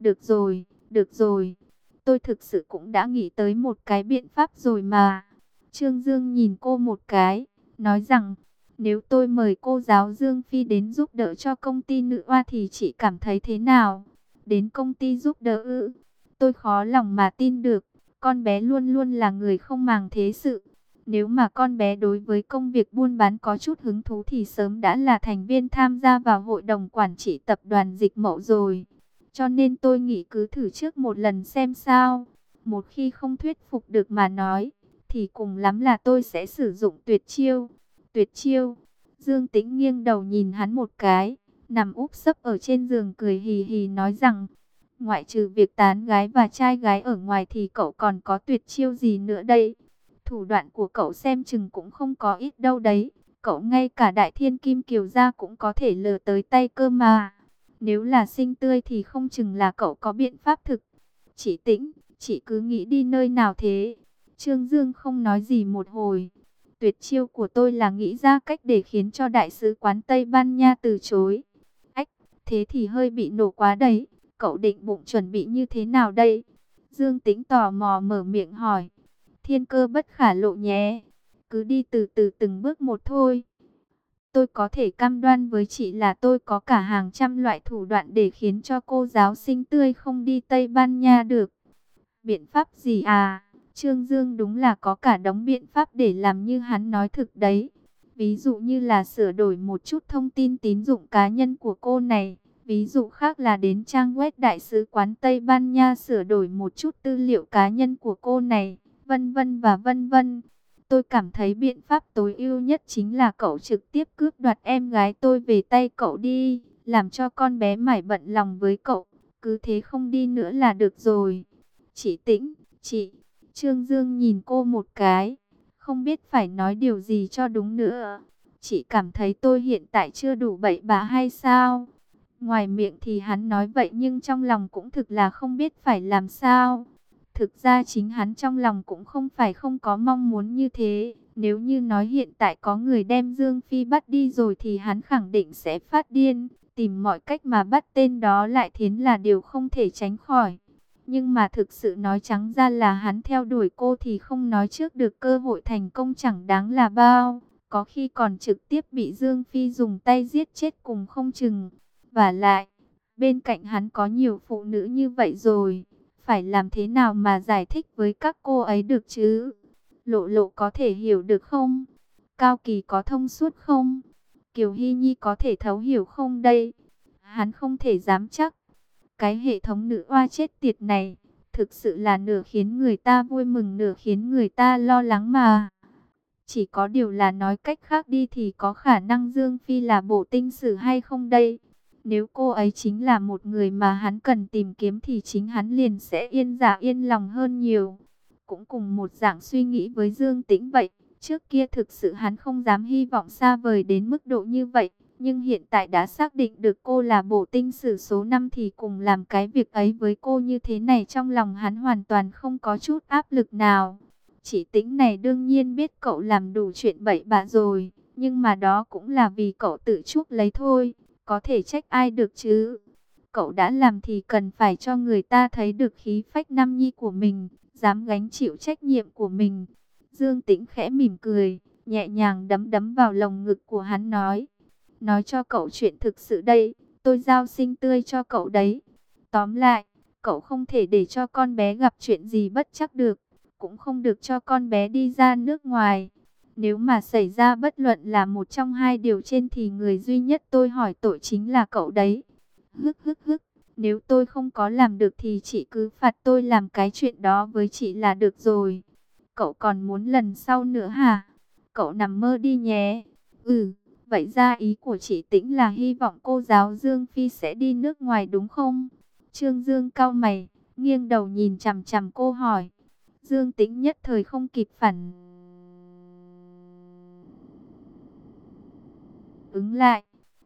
Được rồi, tôi thực sự cũng đã nghĩ tới một cái biện pháp rồi mà. Trương Dương nhìn cô một cái, nói rằng, nếu tôi mời cô giáo Dương Phi đến giúp đỡ cho công ty nữ oa thì chị cảm thấy thế nào? Đến công ty giúp đỡ ư? Tôi khó lòng mà tin được, con bé luôn luôn là người không màng thế sự. Nếu mà con bé đối với công việc buôn bán có chút hứng thú thì sớm đã là thành viên tham gia vào hội đồng quản trị tập đoàn Dịch Mậu rồi. Cho nên tôi nghĩ cứ thử trước một lần xem sao. Một khi không thuyết phục được mà nói, thì cùng lắm là tôi sẽ sử dụng tuyệt chiêu. Tuyệt chiêu. Dương Tĩnh nghiêng đầu nhìn hắn một cái, nằm úp sấp ở trên giường cười hì hì nói rằng, ngoại trừ việc tán gái và trai gái ở ngoài thì cậu còn có tuyệt chiêu gì nữa đây? Thủ đoạn của cậu xem chừng cũng không có ít đâu đấy. Cậu ngay cả Đại Thiên Kim Kiều gia cũng có thể lừa tới tay cơ mà. Nếu là xinh tươi thì không chừng là cậu có biện pháp thực. Chị Tĩnh, chị cứ nghĩ đi nơi nào thế? Trương Dương không nói gì một hồi. Tuyệt chiêu của tôi là nghĩ ra cách để khiến cho Đại sứ quán Tây Ban Nha từ chối. Ách, thế thì hơi bị nổ quá đấy. Cậu định bụng chuẩn bị như thế nào đây? Dương Tĩnh tò mò mở miệng hỏi. Thiên cơ bất khả lộ nhé. Cứ đi từ từ từng bước một thôi. Tôi có thể cam đoan với chị là tôi có cả hàng trăm loại thủ đoạn để khiến cho cô giáo xinh tươi không đi Tây Ban Nha được. Biện pháp gì à? Trương Dương đúng là có cả đống biện pháp để làm như hắn nói thực đấy. Ví dụ như là sửa đổi một chút thông tin tín dụng cá nhân của cô này. Ví dụ khác là đến trang web Đại sứ quán Tây Ban Nha sửa đổi một chút tư liệu cá nhân của cô này, vân vân và vân vân. Tôi cảm thấy biện pháp tối ưu nhất chính là cậu trực tiếp cướp đoạt em gái tôi về tay cậu đi, làm cho con bé mải bận lòng với cậu, cứ thế không đi nữa là được rồi. Chị Tĩnh, chị, Trương Dương nhìn cô một cái, không biết phải nói điều gì cho đúng nữa. Chị cảm thấy tôi hiện tại chưa đủ bậy bạ hay sao? Ngoài miệng thì hắn nói vậy nhưng trong lòng cũng thực là không biết phải làm sao. Thực ra chính hắn trong lòng cũng không phải không có mong muốn như thế. Nếu như nói hiện tại có người đem Dương Phi bắt đi rồi thì hắn khẳng định sẽ phát điên. Tìm mọi cách mà bắt tên đó lại Thiến là điều không thể tránh khỏi. Nhưng mà thực sự nói trắng ra là hắn theo đuổi cô thì không nói trước được cơ hội thành công chẳng đáng là bao. Có khi còn trực tiếp bị Dương Phi dùng tay giết chết cùng không chừng. Và lại, bên cạnh hắn có nhiều phụ nữ như vậy rồi. Phải làm thế nào mà giải thích với các cô ấy được chứ? Lộ Lộ có thể hiểu được không? Cao Kỳ có thông suốt không? Kiều Hy Nhi có thể thấu hiểu không đây? Hắn không thể dám chắc. Cái hệ thống nữ oa chết tiệt này, thực sự là nửa khiến người ta vui mừng nửa khiến người ta lo lắng mà. Chỉ có điều là nói cách khác đi thì có khả năng Dương Phi là bổ tinh sử hay không đây? Nếu cô ấy chính là một người mà hắn cần tìm kiếm thì chính hắn liền sẽ yên dạ yên lòng hơn nhiều. Cũng cùng một dạng suy nghĩ với Dương Tĩnh vậy. Trước kia thực sự hắn không dám hy vọng xa vời đến mức độ như vậy. Nhưng hiện tại đã xác định được cô là bổ tinh sử số 5 thì cùng làm cái việc ấy với cô như thế này trong lòng hắn hoàn toàn không có chút áp lực nào. Chỉ Tĩnh này đương nhiên biết cậu làm đủ chuyện bậy bạ rồi. Nhưng mà đó cũng là vì cậu tự chuốc lấy thôi. Có thể trách ai được chứ? Cậu đã làm thì cần phải cho người ta thấy được khí phách nam nhi của mình, dám gánh chịu trách nhiệm của mình. Dương Tĩnh khẽ mỉm cười, nhẹ nhàng đấm đấm vào lồng ngực của hắn nói cho cậu chuyện thực sự đây, tôi giao sinh tươi cho cậu đấy. Tóm lại, cậu không thể để cho con bé gặp chuyện gì bất trắc được, cũng không được cho con bé đi ra nước ngoài. Nếu mà xảy ra bất luận là một trong hai điều trên thì người duy nhất tôi hỏi tội chính là cậu đấy. Hức hức hức, nếu tôi không có làm được thì chị cứ phạt tôi làm cái chuyện đó với chị là được rồi. Cậu còn muốn lần sau nữa hả? Cậu nằm mơ đi nhé. Ừ, vậy ra ý của chị Tĩnh là hy vọng cô giáo Dương Phi sẽ đi nước ngoài đúng không? Trương Dương cau mày, nghiêng đầu nhìn chằm chằm cô hỏi. Dương Tĩnh nhất thời không kịp phản ứng lại.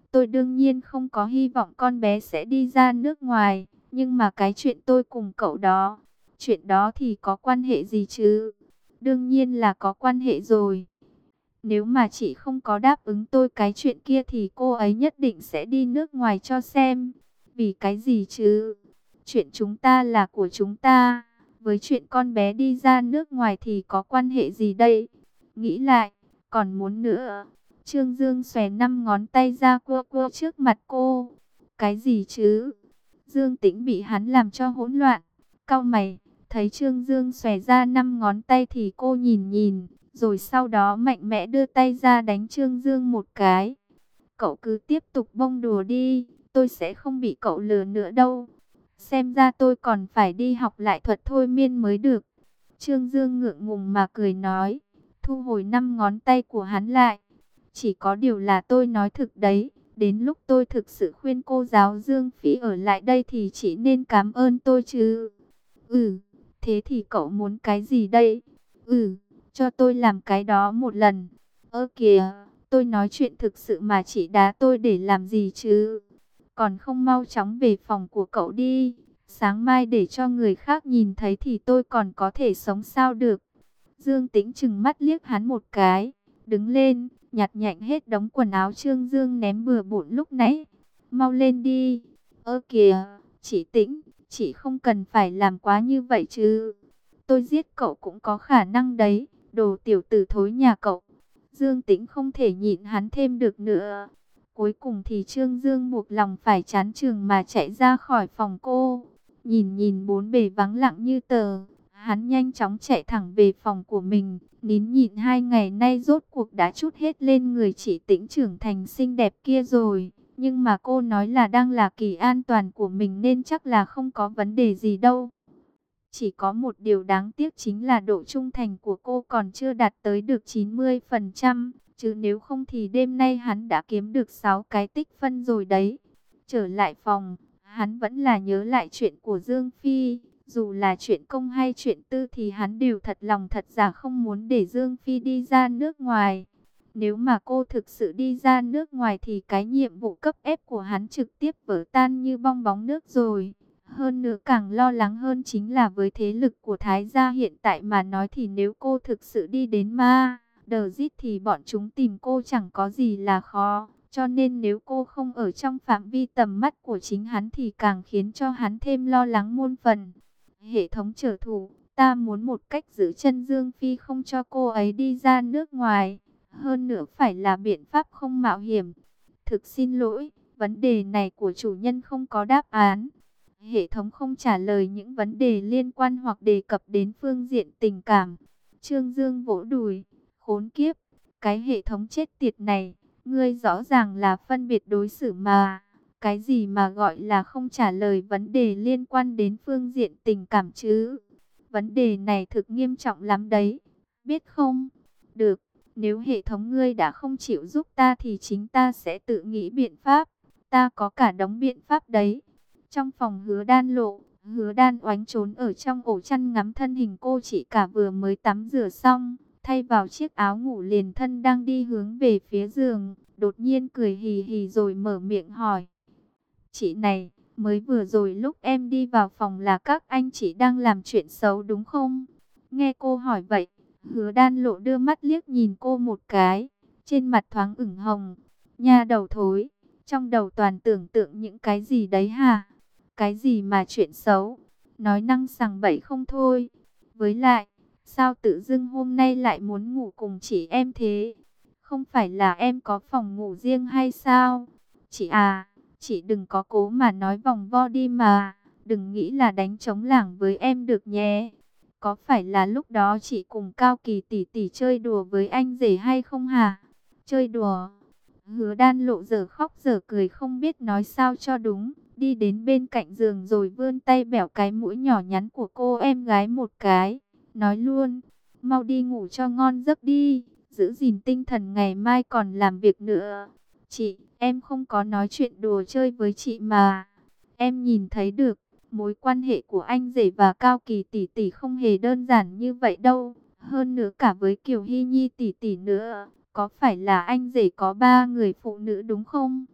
Tôi đương nhiên không có hy vọng con bé sẽ đi ra nước ngoài, nhưng mà cái chuyện tôi cùng cậu đó, chuyện đó thì có quan hệ gì chứ? Đương nhiên là có quan hệ rồi. Nếu mà chị không có đáp ứng tôi cái chuyện kia thì cô ấy nhất định sẽ đi nước ngoài cho xem. Vì cái gì chứ? Chuyện chúng ta là của chúng ta. Với chuyện con bé đi ra nước ngoài thì có quan hệ gì đây? Nghĩ lại, còn muốn nữa. Trương Dương xòe 5 ngón tay ra cua cua trước mặt cô. Cái gì chứ? Dương Tĩnh bị hắn làm cho hỗn loạn. Cau mày, thấy Trương Dương xòe ra 5 ngón tay thì cô nhìn nhìn, rồi sau đó mạnh mẽ đưa tay ra đánh Trương Dương một cái. Cậu cứ tiếp tục bông đùa đi, tôi sẽ không bị cậu lừa nữa đâu. Xem ra tôi còn phải đi học lại thuật thôi miên mới được. Trương Dương ngượng ngùng mà cười nói, thu hồi 5 ngón tay của hắn lại. Chỉ có điều là tôi nói thực đấy, đến lúc tôi thực sự khuyên cô giáo Dương Phỉ ở lại đây thì chỉ nên cảm ơn tôi chứ. Ừ, thế thì cậu muốn cái gì đây? Ừ, cho tôi làm cái đó một lần. Ơ kìa, tôi nói chuyện thực sự mà chị đá tôi để làm gì chứ? Còn không mau chóng về phòng của cậu đi. Sáng mai để cho người khác nhìn thấy thì tôi còn có thể sống sao được. Dương Tĩnh trừng mắt liếc hắn một cái, đứng lên, nhặt nhạnh hết đống quần áo Trương Dương ném bừa bộn lúc nãy. Mau lên đi. Ơ kìa, chị Tĩnh, chị không cần phải làm quá như vậy chứ. Tôi giết cậu cũng có khả năng đấy, đồ tiểu tử thối nhà cậu. Dương Tĩnh không thể nhịn hắn thêm được nữa. Cuối cùng thì Trương Dương buộc lòng phải chán trường mà chạy ra khỏi phòng cô. Nhìn nhìn bốn bề vắng lặng như tờ, hắn nhanh chóng chạy thẳng về phòng của mình. Nín nhịn 2 ngày nay rốt cuộc đã trút hết lên người chị Tĩnh trưởng thành xinh đẹp kia rồi. Nhưng mà cô nói là đang là kỳ an toàn của mình nên chắc là không có vấn đề gì đâu. Chỉ có một điều đáng tiếc chính là độ trung thành của cô còn chưa đạt tới được 90%. Chứ nếu không thì đêm nay hắn đã kiếm được 6 cái tích phân rồi đấy. Trở lại phòng, hắn vẫn là nhớ lại chuyện của Dương Phi. Dù là chuyện công hay chuyện tư thì hắn đều thật lòng thật giả không muốn để Dương Phi đi ra nước ngoài. Nếu mà cô thực sự đi ra nước ngoài thì cái nhiệm vụ cấp ép của hắn trực tiếp vỡ tan như bong bóng nước rồi. Hơn nữa càng lo lắng hơn chính là với thế lực của Thái gia hiện tại mà nói thì nếu cô thực sự đi đến Ma Đờ Dít thì bọn chúng tìm cô chẳng có gì là khó. Cho nên nếu cô không ở trong phạm vi tầm mắt của chính hắn thì càng khiến cho hắn thêm lo lắng muôn phần. Hệ thống trở thủ, ta muốn một cách giữ chân Dương Phi không cho cô ấy đi ra nước ngoài. Hơn nữa phải là biện pháp không mạo hiểm. Thực xin lỗi, vấn đề này của chủ nhân không có đáp án. Hệ thống không trả lời những vấn đề liên quan hoặc đề cập đến phương diện tình cảm. Trương Dương vỗ đùi, khốn kiếp, cái hệ thống chết tiệt này, ngươi rõ ràng là phân biệt đối xử mà. Cái gì mà gọi là không trả lời vấn đề liên quan đến phương diện tình cảm chứ? Vấn đề này thực nghiêm trọng lắm đấy, biết không? Được, nếu hệ thống ngươi đã không chịu giúp ta thì chính ta sẽ tự nghĩ biện pháp. Ta có cả đống biện pháp đấy. Trong phòng Hứa Đan lộ, Hứa Đan oánh trốn ở trong ổ chăn ngắm thân hình cô chị cả vừa mới tắm rửa xong, thay vào chiếc áo ngủ liền thân đang đi hướng về phía giường, đột nhiên cười hì hì rồi mở miệng hỏi. Chị này, mới vừa rồi lúc em đi vào phòng là các anh chị đang làm chuyện xấu đúng không? Nghe cô hỏi vậy, Hứa Đan lộ đưa mắt liếc nhìn cô một cái, trên mặt thoáng ửng hồng. Nha đầu thối, trong đầu toàn tưởng tượng những cái gì đấy hả? Cái gì mà chuyện xấu? Nói năng sằng bậy không thôi. Với lại, sao tự dưng hôm nay lại muốn ngủ cùng chị em thế? Không phải là em có phòng ngủ riêng hay sao? Chị à, chị đừng có cố mà nói vòng vo đi mà. Đừng nghĩ là đánh trống lảng với em được nhé. Có phải là lúc đó chị cùng Cao Kỳ tỷ tỷ chơi đùa với anh rể hay không hả? Chơi đùa? Hứa Đan lộ giờ khóc giờ cười không biết nói sao cho đúng. Đi đến bên cạnh giường rồi vươn tay bẻo cái mũi nhỏ nhắn của cô em gái một cái. Nói luôn, mau đi ngủ cho ngon giấc đi. Giữ gìn tinh thần ngày mai còn làm việc nữa. Chị, em không có nói chuyện đùa chơi với chị mà. Em nhìn thấy được, mối quan hệ của anh rể và Cao Kỳ tỷ tỷ không hề đơn giản như vậy đâu. Hơn nữa cả với Kiều Hy Nhi tỷ tỷ nữa. Có phải là anh rể có 3 người phụ nữ đúng không?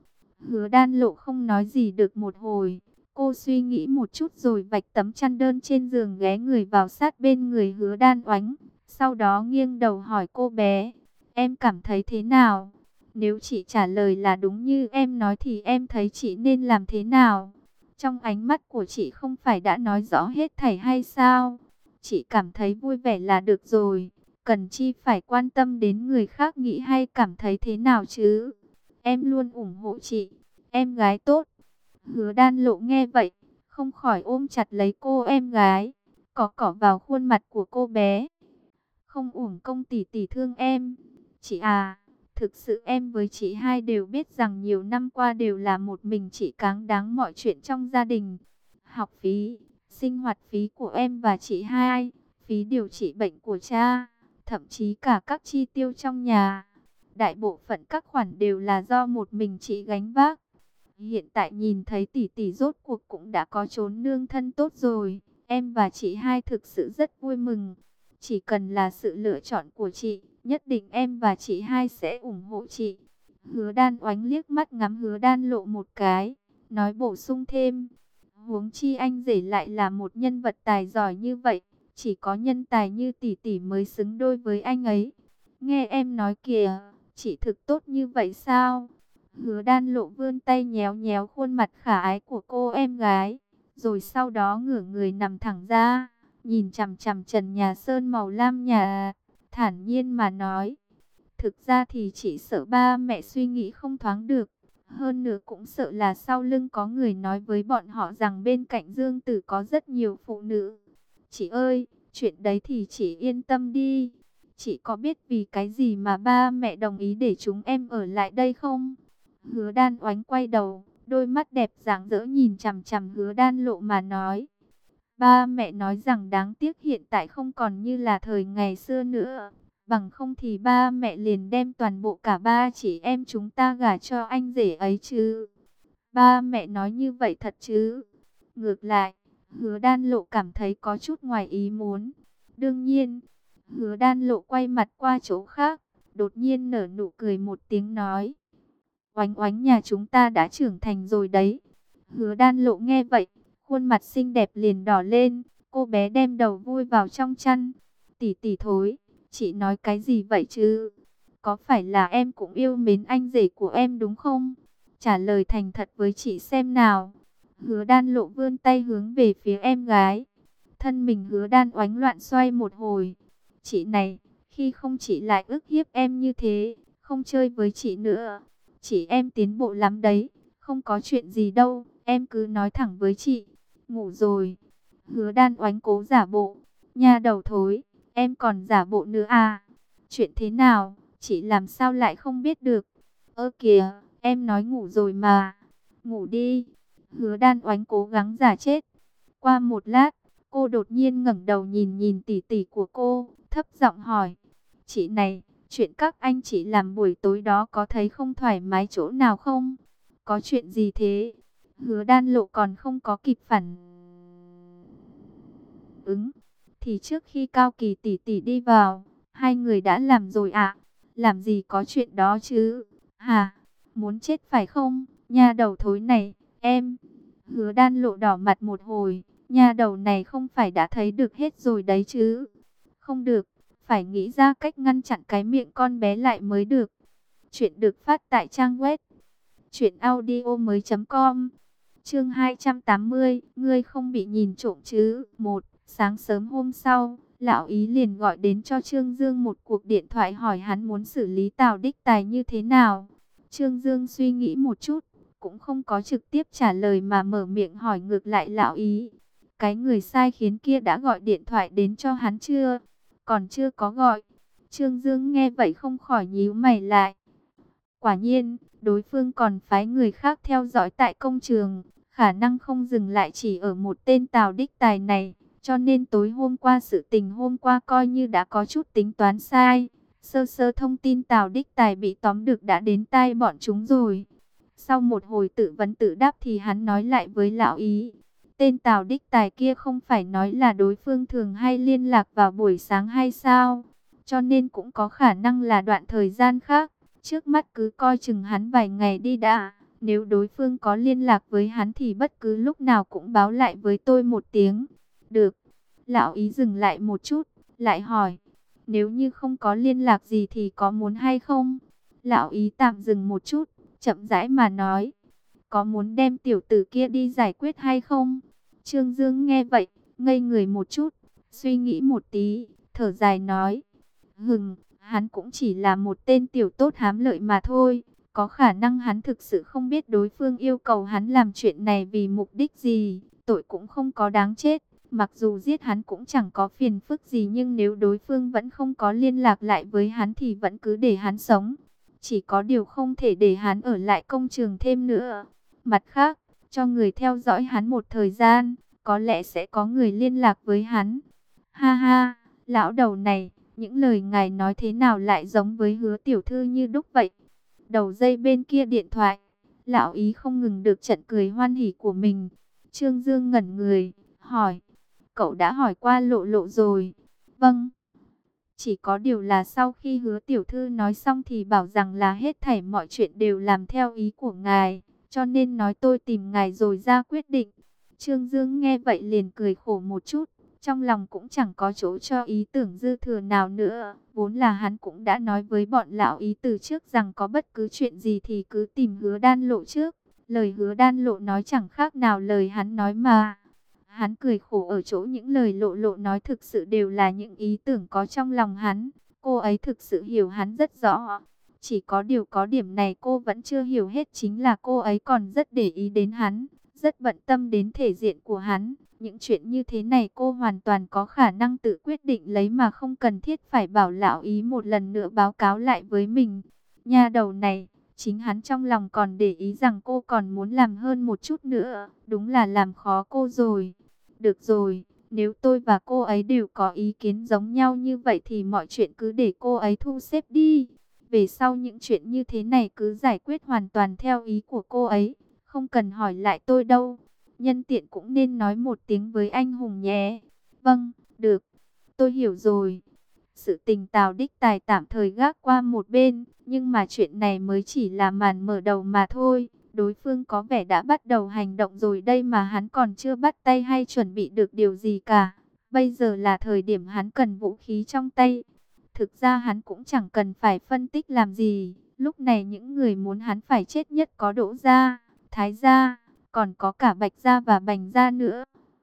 Hứa Đan Lộ không nói gì được một hồi. Cô suy nghĩ một chút rồi vạch tấm chăn đơn trên giường ghé người vào sát bên người Hứa Đan Oánh. Sau đó nghiêng đầu hỏi cô bé, em cảm thấy thế nào? Nếu chị trả lời là đúng như em nói thì em thấy chị nên làm thế nào? Trong ánh mắt của chị không phải đã nói rõ hết thảy hay sao? Chị cảm thấy vui vẻ là được rồi. Cần chi phải quan tâm đến người khác nghĩ hay cảm thấy thế nào chứ? Em luôn ủng hộ chị, em gái tốt. Hứa Đan Lộ nghe vậy, không khỏi ôm chặt lấy cô em gái, cọ vào khuôn mặt của cô bé. Không uổng công tỷ tỷ thương em. Chị à, thực sự em với chị hai đều biết rằng nhiều năm qua đều là một mình chị cáng đáng mọi chuyện trong gia đình. Học phí, sinh hoạt phí của em và chị hai, phí điều trị bệnh của cha, thậm chí cả các chi tiêu trong nhà. Đại bộ phận các khoản đều là do một mình chị gánh vác. Hiện tại nhìn thấy tỷ tỷ rốt cuộc cũng đã có chốn nương thân tốt rồi. Em và chị hai thực sự rất vui mừng. Chỉ cần là sự lựa chọn của chị, nhất định em và chị hai sẽ ủng hộ chị. Hứa Đan Oánh liếc mắt ngắm Hứa Đan Lộ một cái, nói bổ sung thêm. Huống chi anh rể lại là một nhân vật tài giỏi như vậy. Chỉ có nhân tài như tỷ tỷ mới xứng đôi với anh ấy. Nghe em nói kìa, chị thực tốt như vậy sao? Hứa Đan Lộ vươn tay nhéo nhéo khuôn mặt khả ái của cô em gái, rồi sau đó ngửa người nằm thẳng ra, nhìn chằm chằm trần nhà sơn màu lam nhà, thản nhiên mà nói. Thực ra thì chỉ sợ ba mẹ suy nghĩ không thoáng được. Hơn nữa cũng sợ là sau lưng có người nói với bọn họ rằng bên cạnh Dương Tử có rất nhiều phụ nữ. Chị ơi, chuyện đấy thì chị yên tâm đi. Chị có biết vì cái gì mà ba mẹ đồng ý để chúng em ở lại đây không? Hứa Đan Oánh quay đầu, đôi mắt đẹp rạng rỡ nhìn chằm chằm Hứa Đan Lộ mà nói. Ba mẹ nói rằng đáng tiếc hiện tại không còn như là thời ngày xưa nữa. Bằng không thì ba mẹ liền đem toàn bộ cả ba chị em chúng ta gả cho anh rể ấy chứ. Ba mẹ nói như vậy thật chứ? Ngược lại, Hứa Đan Lộ cảm thấy có chút ngoài ý muốn. Đương nhiên, Hứa Đan Lộ quay mặt qua chỗ khác, đột nhiên nở nụ cười một tiếng nói. Oánh Oánh nhà chúng ta đã trưởng thành rồi đấy. Hứa Đan Lộ nghe vậy, khuôn mặt xinh đẹp liền đỏ lên, cô bé đem đầu vui vào trong chăn. Tỷ tỷ thối, chị nói cái gì vậy chứ? Có phải là em cũng yêu mến anh rể của em đúng không? Trả lời thành thật với chị xem nào. Hứa Đan Lộ vươn tay hướng về phía em gái. Thân mình Hứa Đan Oánh loạn xoay một hồi. Chị này, khi không chị lại ức hiếp em như thế, không chơi với chị nữa. Chị em tiến bộ lắm đấy, không có chuyện gì đâu, em cứ nói thẳng với chị. Ngủ rồi. Hứa Đan Oánh cố giả bộ. Nha đầu thối, em còn giả bộ nữa à? Chuyện thế nào, chị làm sao lại không biết được? Ơ kìa, em nói ngủ rồi mà. Ngủ đi. Hứa Đan Oánh cố gắng giả chết. Qua một lát, cô đột nhiên ngẩng đầu nhìn nhìn tỷ tỷ của cô, thấp giọng hỏi. Chị này, chuyện các anh chị làm buổi tối đó có thấy không thoải mái chỗ nào không? Có chuyện gì thế? Hứa Đan Lộ còn không có kịp phản ứng, thì trước khi Cao Kỳ tỷ tỷ đi vào, hai người đã làm rồi ạ. Làm gì có chuyện đó chứ? Hả? Muốn chết phải không? Nha đầu thối này, em. Hứa Đan Lộ đỏ mặt một hồi, nha đầu này không phải đã thấy được hết rồi đấy chứ? Không được, phải nghĩ ra cách ngăn chặn cái miệng con bé lại mới được. Chuyện được phát tại trang web truyệnaudiomoi.com. Chương 280, ngươi không bị nhìn trộm chứ? Sáng sớm hôm sau, lão Ý liền gọi đến cho Trương Dương một cuộc điện thoại hỏi hắn muốn xử lý Tào Đích Tài như thế nào. Trương Dương suy nghĩ một chút, cũng không có trực tiếp trả lời mà mở miệng hỏi ngược lại lão Ý. Cái người sai khiến kia đã gọi điện thoại đến cho hắn chưa? Còn chưa có gọi. Trương Dương nghe vậy không khỏi nhíu mày lại. Quả nhiên, đối phương còn phái người khác theo dõi tại công trường, khả năng không dừng lại chỉ ở một tên Tào Đích Tài này, cho nên tối hôm qua sự tình hôm qua coi như đã có chút tính toán sai. Sơ sơ thông tin Tào Đích Tài bị tóm được đã đến tai bọn chúng rồi. Sau một hồi tự vấn tự đáp thì hắn nói lại với lão Ý. Tên Tào Đích Tài kia không phải nói là đối phương thường hay liên lạc vào buổi sáng hay sao? Cho nên cũng có khả năng là đoạn thời gian khác. Trước mắt cứ coi chừng hắn vài ngày đi đã. Nếu đối phương có liên lạc với hắn thì bất cứ lúc nào cũng báo lại với tôi một tiếng. Được. Lão ý dừng lại một chút, lại hỏi. Nếu như không có liên lạc gì thì có muốn hay không? Lão ý tạm dừng một chút, chậm rãi mà nói. Có muốn đem tiểu tử kia đi giải quyết hay không? Trương Dương nghe vậy, ngây người một chút, suy nghĩ một tí, thở dài nói. Hắn cũng chỉ là một tên tiểu tốt hám lợi mà thôi. Có khả năng hắn thực sự không biết đối phương yêu cầu hắn làm chuyện này vì mục đích gì. Tội cũng không có đáng chết. Mặc dù giết hắn cũng chẳng có phiền phức gì, nhưng nếu đối phương vẫn không có liên lạc lại với hắn thì vẫn cứ để hắn sống. Chỉ có điều không thể để hắn ở lại công trường thêm nữa. Mặt khác, cho người theo dõi hắn một thời gian, có lẽ sẽ có người liên lạc với hắn. Ha ha, lão đầu này, những lời ngài nói thế nào lại giống với Hứa tiểu thư như đúc vậy? Đầu dây bên kia điện thoại, lão ý không ngừng được trận cười hoan hỉ của mình. Trương Dương ngẩn người, hỏi, cậu đã hỏi qua Lộ Lộ rồi? Vâng. Chỉ có điều là sau khi Hứa tiểu thư nói xong thì bảo rằng là hết thảy mọi chuyện đều làm theo ý của ngài, cho nên nói tôi tìm ngài rồi ra quyết định. Trương Dương nghe vậy liền cười khổ một chút, trong lòng cũng chẳng có chỗ cho ý tưởng dư thừa nào nữa. Vốn là hắn cũng đã nói với bọn lão ý từ trước rằng có bất cứ chuyện gì thì cứ tìm Hứa Đan Lộ trước. Lời Hứa Đan Lộ nói chẳng khác nào lời hắn nói mà. Hắn cười khổ ở chỗ những lời Lộ Lộ nói thực sự đều là những ý tưởng có trong lòng hắn. Cô ấy thực sự hiểu hắn rất rõ. Chỉ có điều có điểm này cô vẫn chưa hiểu hết, chính là cô ấy còn rất để ý đến hắn, rất bận tâm đến thể diện của hắn. Những chuyện như thế này cô hoàn toàn có khả năng tự quyết định lấy mà không cần thiết phải bảo lão ý một lần nữa báo cáo lại với mình. Nha đầu này, chính hắn trong lòng còn để ý rằng cô còn muốn làm hơn một chút nữa, đúng là làm khó cô rồi. Được rồi, nếu tôi và cô ấy đều có ý kiến giống nhau như vậy thì mọi chuyện cứ để cô ấy thu xếp đi. Về sau những chuyện như thế này cứ giải quyết hoàn toàn theo ý của cô ấy, không cần hỏi lại tôi đâu. Nhân tiện cũng nên nói một tiếng với anh Hùng nhé. Vâng, được, tôi hiểu rồi. Sự tình Tào Đích Tài tạm thời gác qua một bên, nhưng mà chuyện này mới chỉ là màn mở đầu mà thôi. Đối phương có vẻ đã bắt đầu hành động rồi đây mà hắn còn chưa bắt tay hay chuẩn bị được điều gì cả. Bây giờ là thời điểm hắn cần vũ khí trong tay. Thực ra hắn cũng chẳng cần phải phân tích làm gì. Lúc này những người muốn hắn phải chết nhất có Đỗ gia, Thái gia, còn có cả Bạch gia và Bành gia nữa.